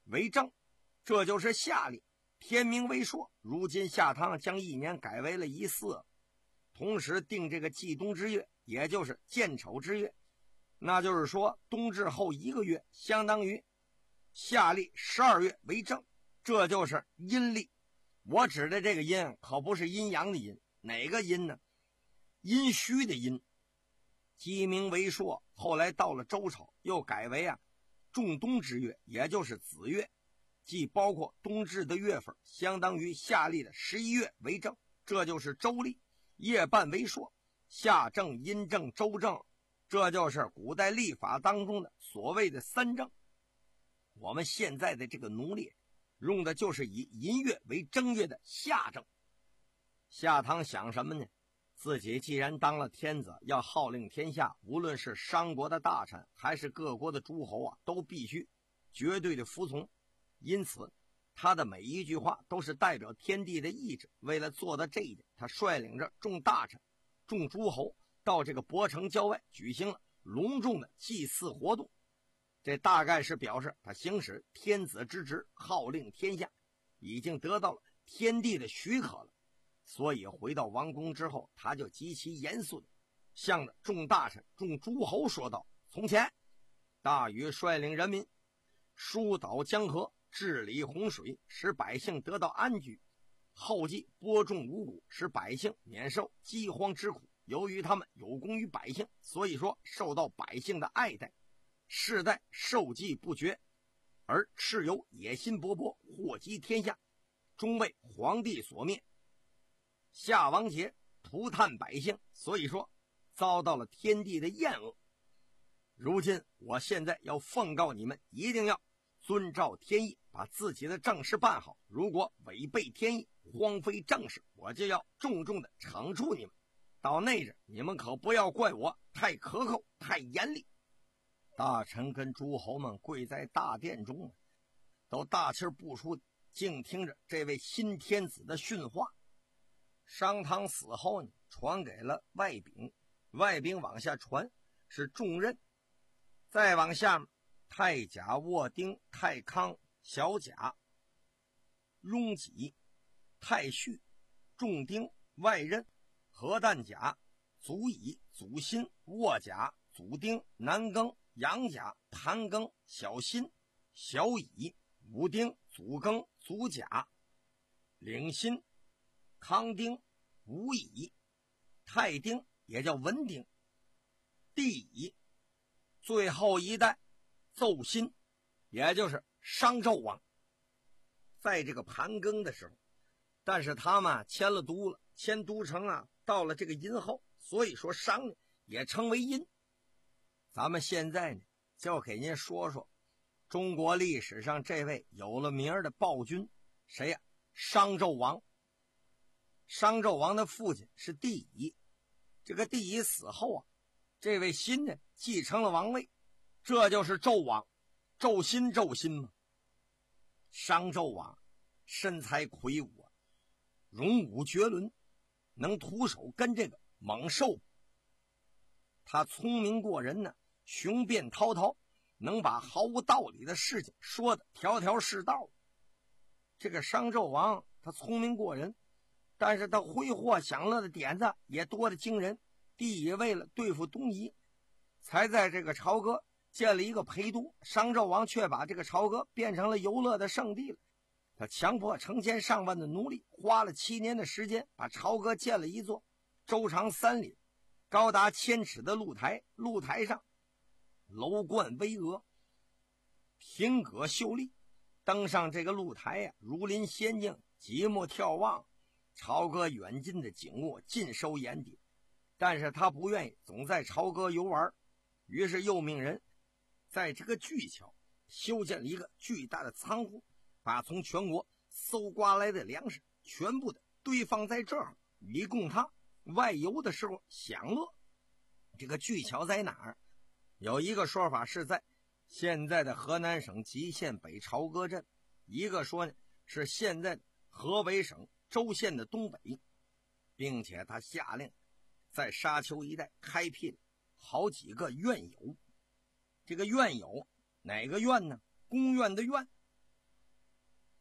为正，这就是夏历，天明为朔。如今夏唐将一年改为了一四，同时定这个季冬之月，也就是建丑之月，那就是说冬至后一个月，相当于夏历十二月为正，这就是阴历。我指的这个阴可不是阴阳的阴，哪个阴呢？阴虚的阴。鸡鸣为朔，后来到了周朝又改为啊仲冬之月，也就是子月，即包括冬至的月份，相当于夏历的十一月为正，这就是周历。夜半为朔，夏正、阴正、周正，这就是古代历法当中的所谓的三正。我们现在的这个农历用的就是以寅月为正月的夏正。夏唐想什么呢？自己既然当了天子，要号令天下，无论是商国的大臣还是各国的诸侯啊，都必须绝对的服从。因此他的每一句话都是代表天地的意志。为了做到这一点，他率领着众大臣众诸侯到这个博城郊外举行了隆重的祭祀活动。这大概是表示他行使天子之职，号令天下，已经得到了天地的许可了。所以回到王宫之后，他就极其严肃地向着众大臣众诸侯说道：从前大禹率领人民疏导江河，治理洪水，使百姓得到安居，后继播种五谷，使百姓免受饥荒之苦。由于他们有功于百姓，所以说受到百姓的爱戴，世代受祭不绝，而蚩尤野心勃勃，祸及天下，终为皇帝所灭。夏王桀涂炭百姓，所以说遭到了天地的厌恶。如今我现在要奉告你们，一定要遵照天意，把自己的政事办好。如果违背天意，荒废政事，我就要重重的惩处你们。到那日，你们可不要怪我太苛刻太严厉。大臣跟诸侯们跪在大殿中，都大气不出，静听着这位新天子的训话。商汤死后呢，传给了外丙，外丙往下传是重任，再往下太甲、沃丁、太康、小甲、雍己、太序、重丁、外任、何旦甲、祖乙、祖辛、沃甲、祖丁、南庚、阳甲、盘庚、小辛、小乙、武丁、祖庚、祖甲、领辛、康丁、武乙、太丁，也叫文丁、帝乙，最后一代奏辛，也就是商纣王。在这个盘庚的时候，但是他们迁了都了，迁都城啊，到了这个殷后，所以说商呢也称为殷。咱们现在呢就给您说说中国历史上这位有了名的暴君，谁呀？商纣王。商纣王的父亲是帝乙，这个帝乙死后啊，这位辛呢继承了王位，这就是纣王，纣辛纣辛嘛。商纣王身材魁梧啊，容武绝伦，能徒手跟这个猛兽。他聪明过人呢，雄辩滔滔，能把毫无道理的事情说得条条是道。这个商纣王他聪明过人，但是他挥霍享乐的点子也多得惊人。帝乙为了对付东夷，才在这个朝歌建了一个陪都，商纣王却把这个朝歌变成了游乐的圣地了。他强迫成千上万的奴隶，花了七年的时间，把朝歌建了一座周长三里、高达千尺的露台。露台上楼观巍峨，亭阁秀丽，登上这个露台呀、啊，如临仙境，极目眺望，朝歌远近的景物尽收眼底。但是他不愿意总在朝歌游玩，于是又命人在这个巨桥修建了一个巨大的仓库，把从全国搜刮来的粮食全部的堆放在这儿，以供他外游的时候享乐。这个巨桥在哪儿？有一个说法是在现在的河南省吉县北朝歌镇，一个说呢是现在的河北省周县的东北，并且他下令在沙丘一带开辟了好几个院友。这个院友哪个院呢？宫院的院，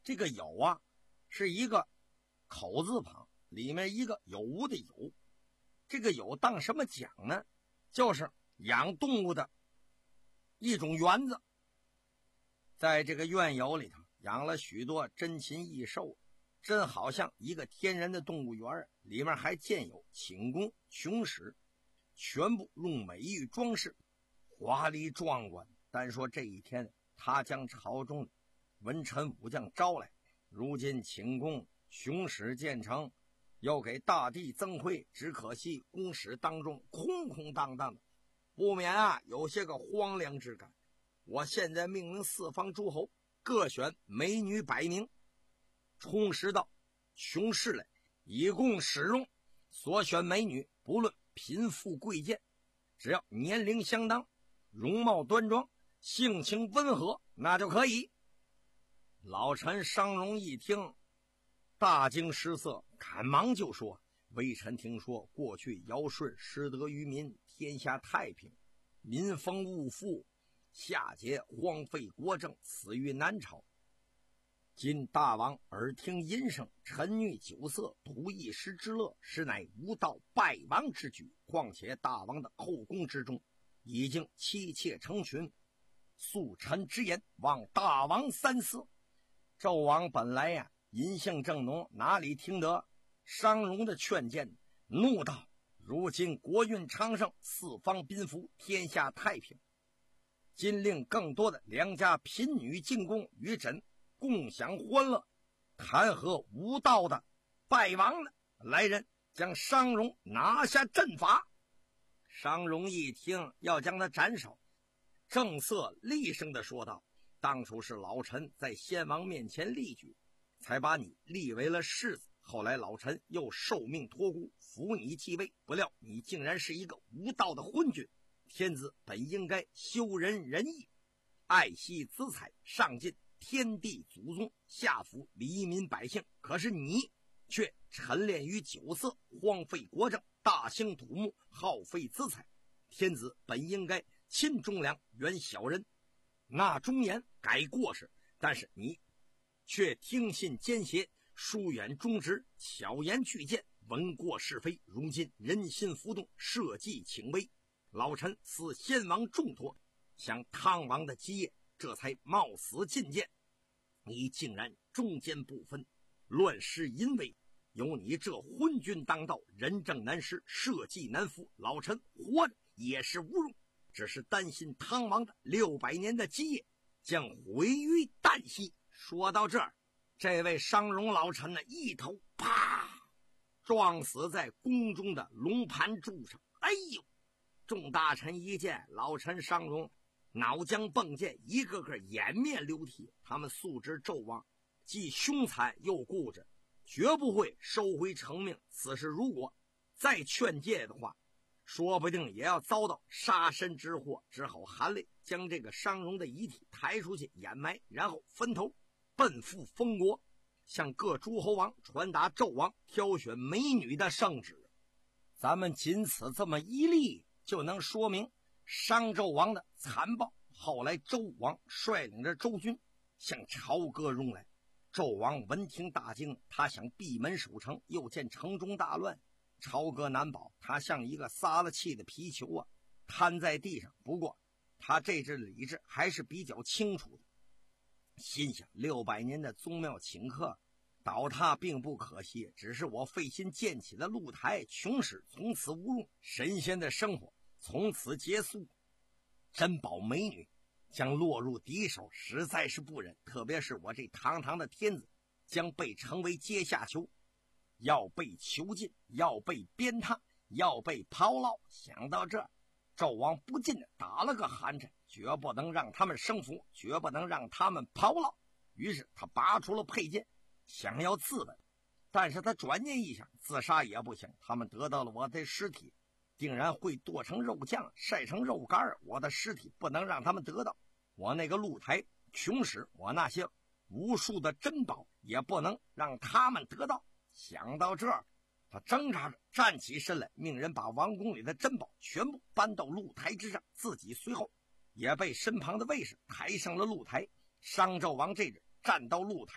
这个有啊是一个口字旁，里面一个有无的有。这个有当什么讲呢？就是养动物的一种园子。在这个院友里头养了许多珍禽异兽，真好像一个天然的动物园，里面还建有寝宫、琼室，全部用美玉装饰，华丽壮观。单说这一天，他将朝中的文臣武将招来，如今寝宫、琼室建成，又给大地增辉，只可惜宫室当中空空荡荡的，不免啊有些个荒凉之感。我现在命令四方诸侯各选美女百名，充实到琼室来，以供使用。所选美女不论贫富贵贱，只要年龄相当，容貌端庄，性情温和，那就可以。老臣商容一听，大惊失色，赶忙就说：微臣听说过去尧舜施德于民，天下太平，民丰物富，夏桀荒废国政，死于南朝。今大王耳听淫声，沉溺酒色，图一时之乐，实乃无道败亡之举。况且大王的后宫之中已经妻妾成群，素臣之言，望大王三思。纣王本来呀、啊、淫性正浓，哪里听得商容的劝谏，怒道：如今国运昌盛，四方宾服，天下太平，今令更多的良家贫女进宫与朕共享欢乐，谈何无道的败亡呢？来人，将商容拿下阵法。商容一听要将他斩首，正色厉声地说道：当初是老臣在先王面前力举，才把你立为了世子，后来老臣又受命托孤，扶你继位，不料你竟然是一个无道的昏君。天子本应该修仁仁义，爱惜资财，上进天地祖宗，下抚黎民百姓，可是你却沉湎于酒色，荒废国政，大兴土木，耗费资财。天子本应该亲忠良，远小人，纳忠言，改过失，但是你却听信奸邪，疏远忠直，巧言拒谏，闻过是非。如今人心浮动，社稷请危，老臣似先王重托，想汤王的基业，这才冒死进谏。你竟然忠奸不分，乱世淫威，有你这昏君当道，仁政难施，社稷难扶，老臣活着也是无用，只是担心汤王的六百年的基业将毁于旦夕。说到这儿，这位商容老臣呢，一头啪撞死在宫中的龙盘柱上。哎呦！众大臣一见老臣商容脑浆迸溅，一个个掩面流涕。他们素知纣王既凶残又固执，绝不会收回成命。此时如果再劝诫的话，说不定也要遭到杀身之祸，只好含泪将这个商容的遗体抬出去掩埋，然后分头奔赴封国，向各诸侯王传达纣王挑选美女的圣旨。咱们仅此这么一例，就能说明商纣王的残暴。后来周王率领着周军向朝歌拥来，纣王闻听大惊，他想闭门守城，又见城中大乱，朝歌难保，他像一个撒了气的皮球啊，瘫在地上。不过他这只理智还是比较清楚的，心想六百年的宗庙请客倒塌并不可惜，只是我费心建起的露台，琼室从此无用，神仙的生活从此结束，珍宝美女将落入敌手，实在是不忍。特别是我这堂堂的天子将被称为阶下囚，要被囚禁，要被鞭挞，要被抛牢。想到这，纣王不禁的打了个寒颤，绝不能让他们生服，绝不能让他们抛牢。于是他拔出了佩剑，想要自刎，但是他转念一想，自杀也不行，他们得到了我的尸体，定然会剁成肉酱，晒成肉干，我的尸体不能让他们得到。我那个露台、琼室，我那些无数的珍宝也不能让他们得到。想到这儿，他挣扎着站起身来，命人把王宫里的珍宝全部搬到露台之上，自己随后也被身旁的卫士抬上了露台。商纣王这人站到露台上，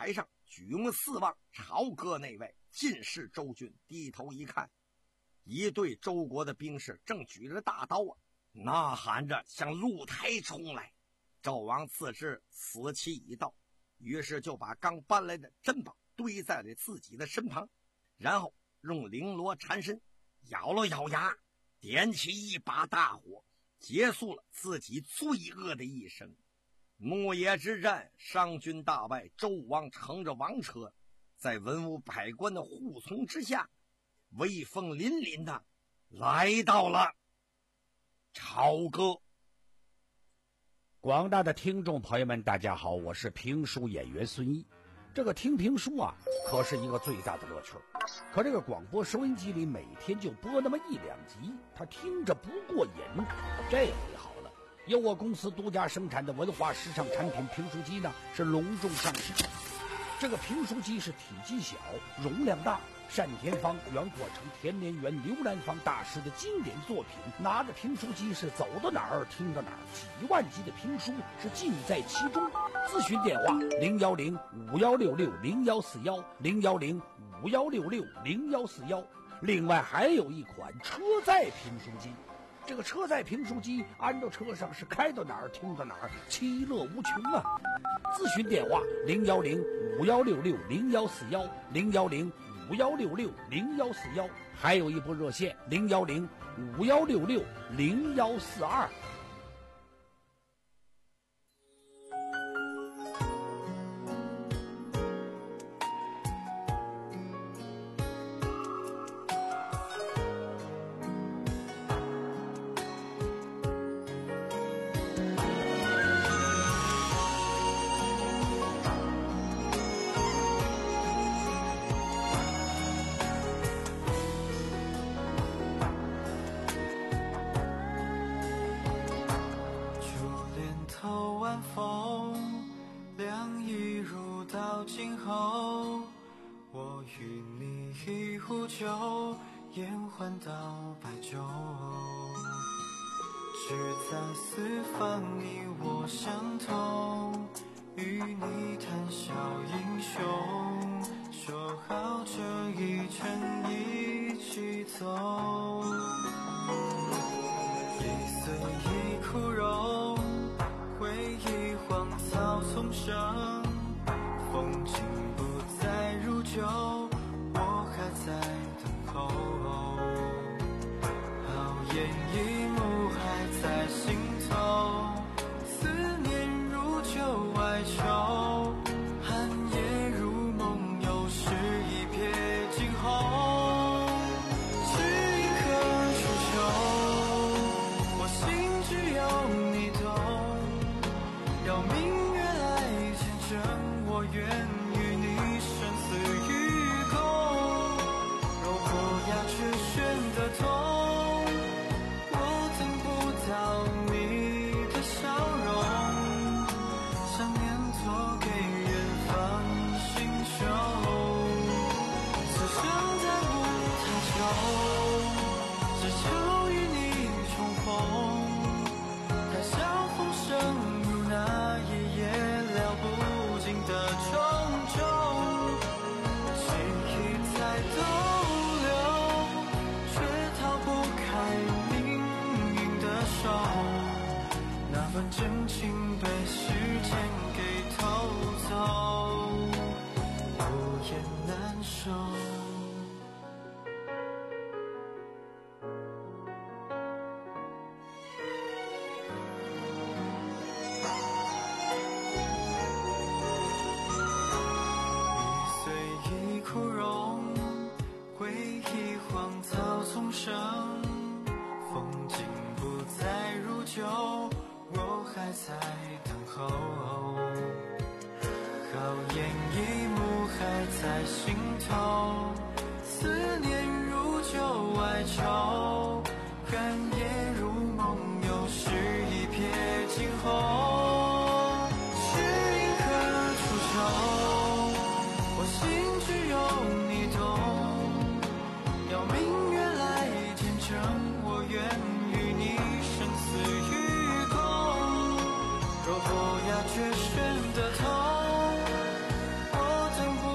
举目四望，朝歌那位进士周军低头一看，一队周国的兵士正举着大刀啊，呐喊着向露台冲来。纣王自知死期已到，于是就把刚搬来的珍宝堆在了自己的身旁，然后用绫罗缠身，咬了咬牙，点起一把大火，结束了自己罪恶的一生。牧野之战，商军大败，周武王乘着王车，在文武百官的护从之下，威风凛凛的来到了朝歌。 广大的听众朋友们，大家好，我是评书演员孙毅。这个听评书啊，可是一个最大的乐趣。可这个广播收音机里每天就播那么一两集，他听着不过瘾。这回好了，由我公司独家生产的文化时尚产品评书机呢，是隆重上市。这个评书机是体积小，容量大，单田芳、袁阔成、田连元、刘兰芳大师的经典作品，拿着评书机是走到哪儿听到哪儿，几万集的评书是尽在其中。咨询电话零幺零五幺六六零幺四幺零幺零五幺六六零幺四幺。另外还有一款车载评书机，这个车载评书机安到车上是开到哪儿听到哪儿，其乐无穷啊！咨询电话零幺零五幺六六零幺四幺零幺零五幺六六零幺四幺，还有一部热线零幺零五幺六六零幺四二。 烟还到白昼，只在四方你我相同，与你谈笑英雄，说好这一程一起走。一岁一枯荣，回忆荒草丛生，风景不再如旧，我还在等候。好烟一幕还在心头，思念如旧哀愁，寒夜如梦，又是一瞥惊鸿。只一颗初秋，我心只有你懂，要明月来见证，我愿与你生死与共。若果鸦雀喧得痛，真情被时间给偷走，无言难收。一岁一枯荣，回忆荒草丛生，风景不再如旧，我还在等候，好烟一幕还在心头，思念如旧哀愁，寒夜如梦，又是一瞥惊鸿。是一颗初秋，我心只有你懂，要明月来见证，我愿与你生死与若果鸦雀喧得痛，我等不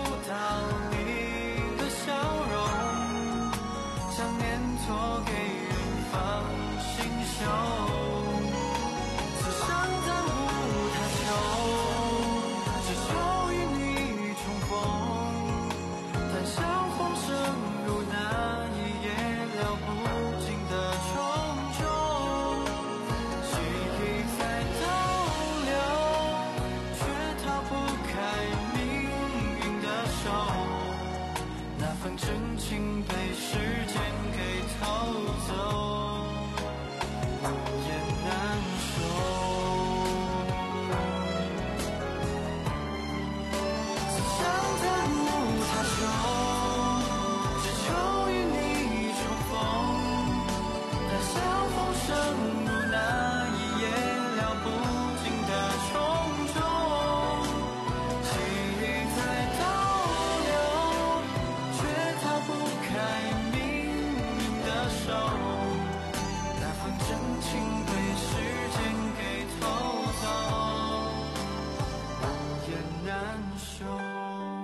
托给远方星宿。此生暂无他求，只求与你重逢。但相逢生如那一夜了不尽的重重，记忆在倒流，却逃不开命运的手。那份真情被时间给偷走，无言难收。此生暂无他求，只求与你重逢。但相逢生如那一夜了不尽的重重，记忆在倒流，却逃不开命运的手。那份真情被时间给偷走，无言难收。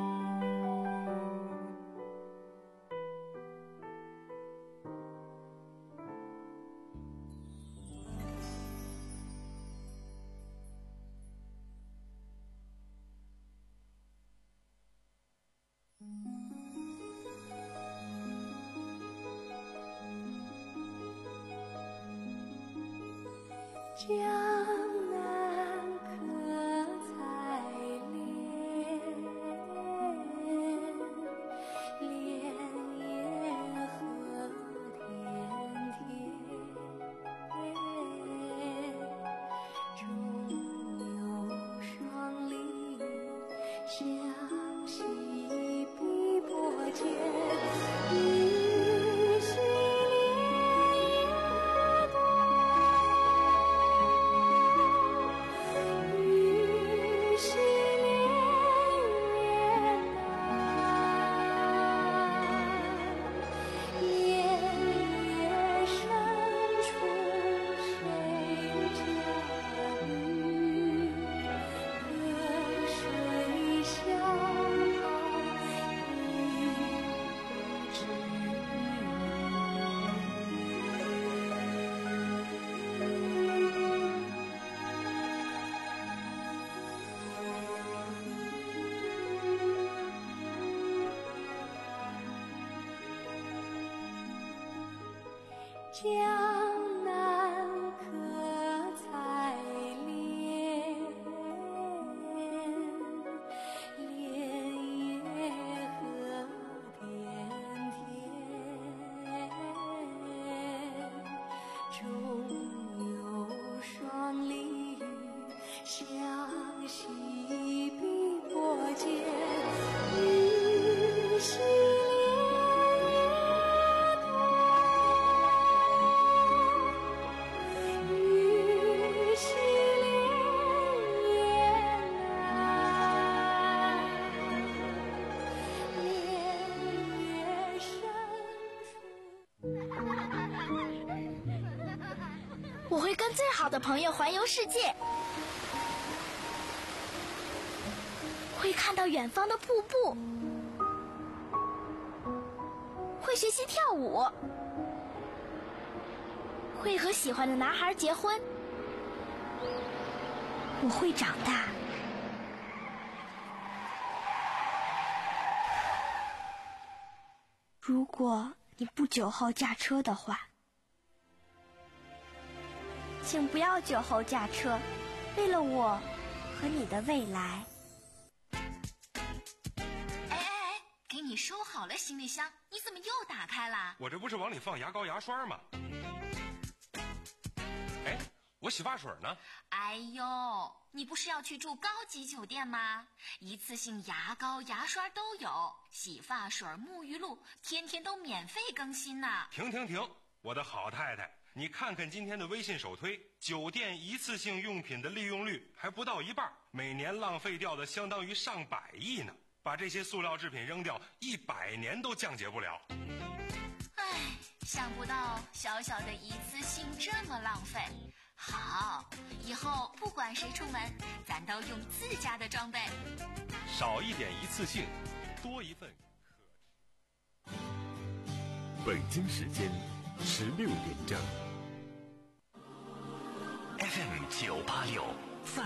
江南可采莲，莲叶何田田。中有双鲤，相系碧波间。玉溪莲叶多，玉溪莲叶难，莲叶深处谁家雨？隔水相好一不知。江南可采莲，莲叶何田田。中有双鲤，相系碧波间。玉溪莲叶多，玉溪莲叶难，莲叶深处。 我会跟最好的朋友环游世界，会看到远方的瀑布，会学习跳舞，会和喜欢的男孩结婚。我会长大。 如果你不酒后驾车的话，请不要酒后驾车，为了我和你的未来。 哎哎哎，给你收好了行李箱，你怎么又打开了？ 我这不是往里放牙膏牙刷吗？哎，我洗发水呢？ 哎呦，你不是要去住高级酒店吗？一次性牙膏牙刷都有，洗发水沐浴露天天都免费更新呢。 停停停，我的好太太，你看看今天的微信首推，酒店一次性用品的利用率还不到一半，每年浪费掉的相当于上百亿呢。把这些塑料制品扔掉，一百年都降解不了。 唉，想不到小小的一次性这么浪费。好，以后不管谁出门，咱都用自家的装备。 少一点一次性，多一份可。 北京时间十六点整。 F M 九八六。